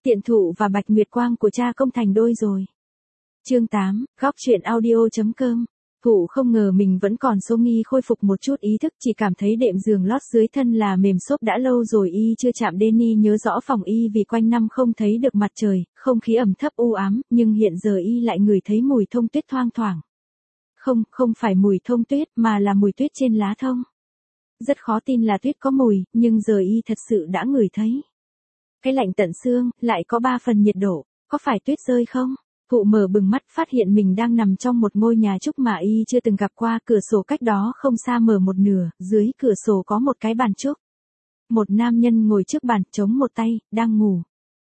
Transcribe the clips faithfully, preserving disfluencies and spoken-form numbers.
Tiện Thụ và Bạch Nguyệt Quang của cha công thành đôi rồi. Chương tám, góc truyện audio.com. Thụ không ngờ mình vẫn còn số nghi khôi phục một chút ý thức, chỉ cảm thấy đệm giường lót dưới thân là mềm xốp đã lâu rồi y chưa chạm đến. Y nhớ rõ phòng y vì quanh năm không thấy được mặt trời, không khí ẩm thấp u ám, nhưng hiện giờ y lại ngửi thấy mùi thông tuyết thoang thoảng. Không, không phải mùi thông tuyết mà là mùi tuyết trên lá thông. Rất khó tin là tuyết có mùi, nhưng giờ y thật sự đã ngửi thấy. Cái lạnh tận xương, lại có ba phần nhiệt độ, có phải tuyết rơi không? Thụ mở bừng mắt phát hiện mình đang nằm trong một ngôi nhà trúc mà y chưa từng gặp qua, cửa sổ cách đó không xa mở một nửa, dưới cửa sổ có một cái bàn trúc. Một nam nhân ngồi trước bàn, chống một tay, đang ngủ.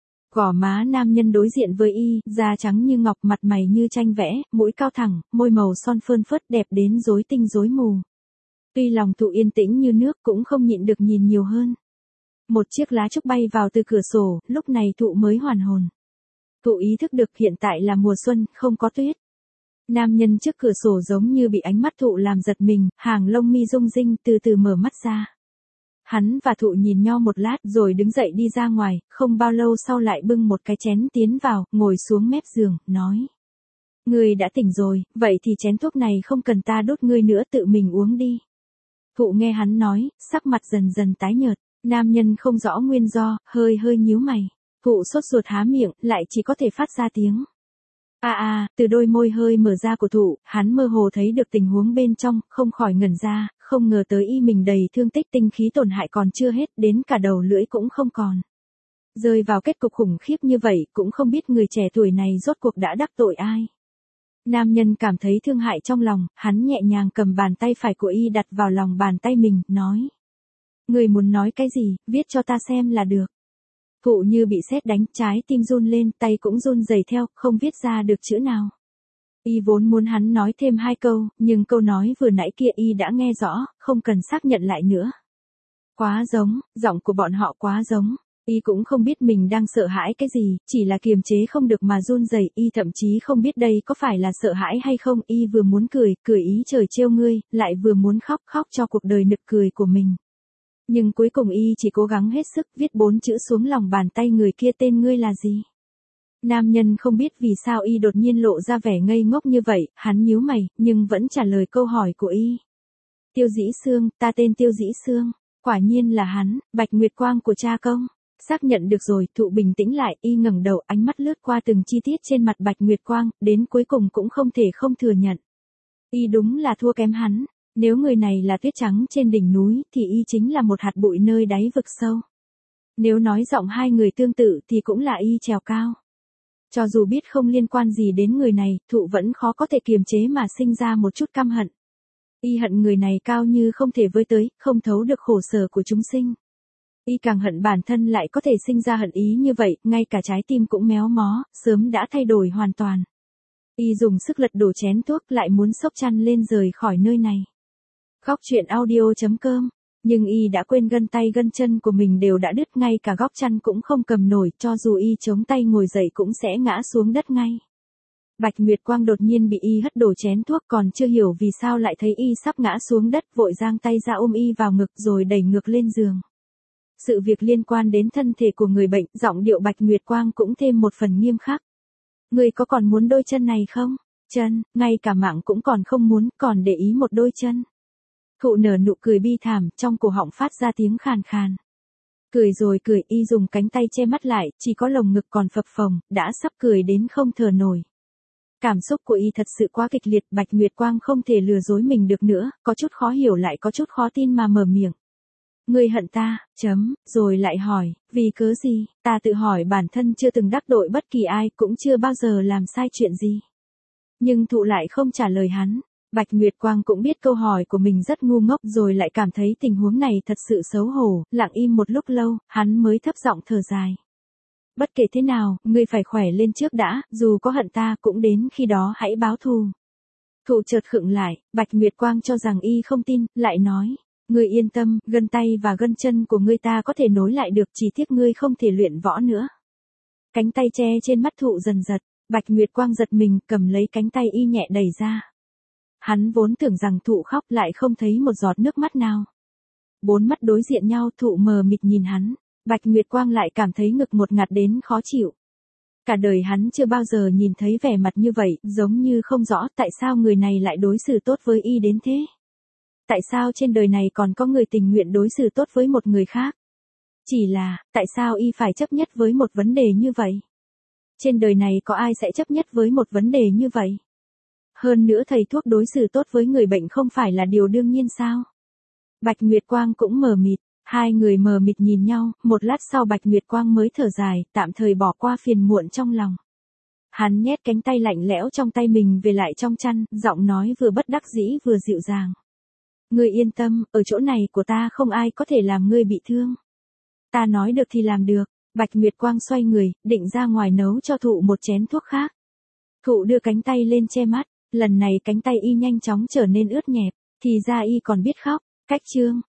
Gò má nam nhân đối diện với y, da trắng như ngọc, mặt mày như tranh vẽ, mũi cao thẳng, môi màu son phơn phớt đẹp đến rối tinh rối mù. Tuy lòng Thụ yên tĩnh như nước cũng không nhịn được nhìn nhiều hơn. Một chiếc lá trúc bay vào từ cửa sổ, lúc này Thụ mới hoàn hồn. Thụ ý thức được hiện tại là mùa xuân, không có tuyết. Nam nhân trước cửa sổ giống như bị ánh mắt Thụ làm giật mình, hàng lông mi rung rinh, từ từ mở mắt ra. Hắn và Thụ nhìn nhau một lát rồi đứng dậy đi ra ngoài, không bao lâu sau lại bưng một cái chén tiến vào, ngồi xuống mép giường, nói. Ngươi đã tỉnh rồi, vậy thì chén thuốc này không cần ta đốt ngươi nữa, tự mình uống đi. Thụ nghe hắn nói, sắc mặt dần dần tái nhợt, nam nhân không rõ nguyên do, hơi hơi nhíu mày. Thụ sốt ruột há miệng, lại chỉ có thể phát ra tiếng. A à, a, à, từ đôi môi hơi mở ra của Thụ, hắn mơ hồ thấy được tình huống bên trong, không khỏi ngẩn ra, không ngờ tới y mình đầy thương tích, tinh khí tổn hại còn chưa hết, đến cả đầu lưỡi cũng không còn. Rơi vào kết cục khủng khiếp như vậy, cũng không biết người trẻ tuổi này rốt cuộc đã đắc tội ai. Nam nhân cảm thấy thương hại trong lòng, hắn nhẹ nhàng cầm bàn tay phải của y đặt vào lòng bàn tay mình, nói. Người muốn nói cái gì, viết cho ta xem là được. Thụ như bị sét đánh, trái tim run lên, tay cũng run rẩy theo, không viết ra được chữ nào. Y vốn muốn hắn nói thêm hai câu, nhưng câu nói vừa nãy kia y đã nghe rõ, không cần xác nhận lại nữa. Quá giống, giọng của bọn họ quá giống. Y cũng không biết mình đang sợ hãi cái gì, chỉ là kiềm chế không được mà run rẩy. Y thậm chí không biết đây có phải là sợ hãi hay không. Y vừa muốn cười, cười ý trời trêu ngươi, lại vừa muốn khóc, khóc cho cuộc đời nực cười của mình. Nhưng cuối cùng y chỉ cố gắng hết sức viết bốn chữ xuống lòng bàn tay người kia, tên ngươi là gì? Nam nhân không biết vì sao y đột nhiên lộ ra vẻ ngây ngốc như vậy, hắn nhíu mày, nhưng vẫn trả lời câu hỏi của y. Tiêu Dĩ Sương, ta tên Tiêu Dĩ Sương. Quả nhiên là hắn, Bạch Nguyệt Quang của cha công. Xác nhận được rồi, Thụ bình tĩnh lại, y ngẩng đầu, ánh mắt lướt qua từng chi tiết trên mặt Bạch Nguyệt Quang, đến cuối cùng cũng không thể không thừa nhận. Y đúng là thua kém hắn. Nếu người này là tuyết trắng trên đỉnh núi, thì y chính là một hạt bụi nơi đáy vực sâu. Nếu nói giọng hai người tương tự thì cũng là y trèo cao. Cho dù biết không liên quan gì đến người này, Thụ vẫn khó có thể kiềm chế mà sinh ra một chút căm hận. Y hận người này cao như không thể với tới, không thấu được khổ sở của chúng sinh. Y càng hận bản thân lại có thể sinh ra hận ý như vậy, ngay cả trái tim cũng méo mó, sớm đã thay đổi hoàn toàn. Y dùng sức lật đổ chén thuốc, lại muốn xốc chăn lên rời khỏi nơi này. Góc truyện audio.com. Nhưng y đã quên gân tay gân chân của mình đều đã đứt, ngay cả góc chăn cũng không cầm nổi, cho dù y chống tay ngồi dậy cũng sẽ ngã xuống đất ngay. Bạch Nguyệt Quang đột nhiên bị y hất đổ chén thuốc, còn chưa hiểu vì sao lại thấy y sắp ngã xuống đất, vội giang tay ra ôm y vào ngực rồi đẩy ngược lên giường. Sự việc liên quan đến thân thể của người bệnh, giọng điệu Bạch Nguyệt Quang cũng thêm một phần nghiêm khắc. Người có còn muốn đôi chân này không? Chân, ngay cả mạng cũng còn không muốn, còn để ý một đôi chân. Thụ nở nụ cười bi thảm, trong cổ họng phát ra tiếng khàn khàn. Cười rồi cười, y dùng cánh tay che mắt lại, chỉ có lồng ngực còn phập phồng, đã sắp cười đến không thở nổi. Cảm xúc của y thật sự quá kịch liệt, Bạch Nguyệt Quang không thể lừa dối mình được nữa, có chút khó hiểu lại có chút khó tin mà mở miệng. Ngươi hận ta, chấm, rồi lại hỏi, vì cớ gì? Ta tự hỏi bản thân chưa từng đắc tội bất kỳ ai, cũng chưa bao giờ làm sai chuyện gì. Nhưng Thụ lại không trả lời hắn. Bạch Nguyệt Quang cũng biết câu hỏi của mình rất ngu ngốc, rồi lại cảm thấy tình huống này thật sự xấu hổ, lặng im một lúc lâu, hắn mới thấp giọng thở dài. Bất kể thế nào, ngươi phải khỏe lên trước đã, dù có hận ta cũng đến khi đó hãy báo thù. Thụ chợt khựng lại, Bạch Nguyệt Quang cho rằng y không tin, lại nói, ngươi yên tâm, gân tay và gân chân của ngươi ta có thể nối lại được, chỉ tiếc ngươi không thể luyện võ nữa. Cánh tay che trên mắt Thụ dần giật, Bạch Nguyệt Quang giật mình, cầm lấy cánh tay y nhẹ đẩy ra. Hắn vốn tưởng rằng Thụ khóc, lại không thấy một giọt nước mắt nào. Bốn mắt đối diện nhau, Thụ mờ mịt nhìn hắn. Bạch Nguyệt Quang lại cảm thấy ngực một ngạt đến khó chịu. Cả đời hắn chưa bao giờ nhìn thấy vẻ mặt như vậy, giống như không rõ tại sao người này lại đối xử tốt với y đến thế. Tại sao trên đời này còn có người tình nguyện đối xử tốt với một người khác? Chỉ là, tại sao y phải chấp nhất với một vấn đề như vậy? Trên đời này có ai sẽ chấp nhất với một vấn đề như vậy? Hơn nữa thầy thuốc đối xử tốt với người bệnh không phải là điều đương nhiên sao? Bạch Nguyệt Quang cũng mờ mịt, hai người mờ mịt nhìn nhau, một lát sau Bạch Nguyệt Quang mới thở dài, tạm thời bỏ qua phiền muộn trong lòng. Hắn nhét cánh tay lạnh lẽo trong tay mình về lại trong chăn, giọng nói vừa bất đắc dĩ vừa dịu dàng. Ngươi yên tâm, ở chỗ này của ta không ai có thể làm ngươi bị thương. Ta nói được thì làm được. Bạch Nguyệt Quang xoay người, định ra ngoài nấu cho thụ một chén thuốc khác. Thụ đưa cánh tay lên che mắt, lần này cánh tay y nhanh chóng trở nên ướt nhẹp, thì ra y còn biết khóc. Cách chương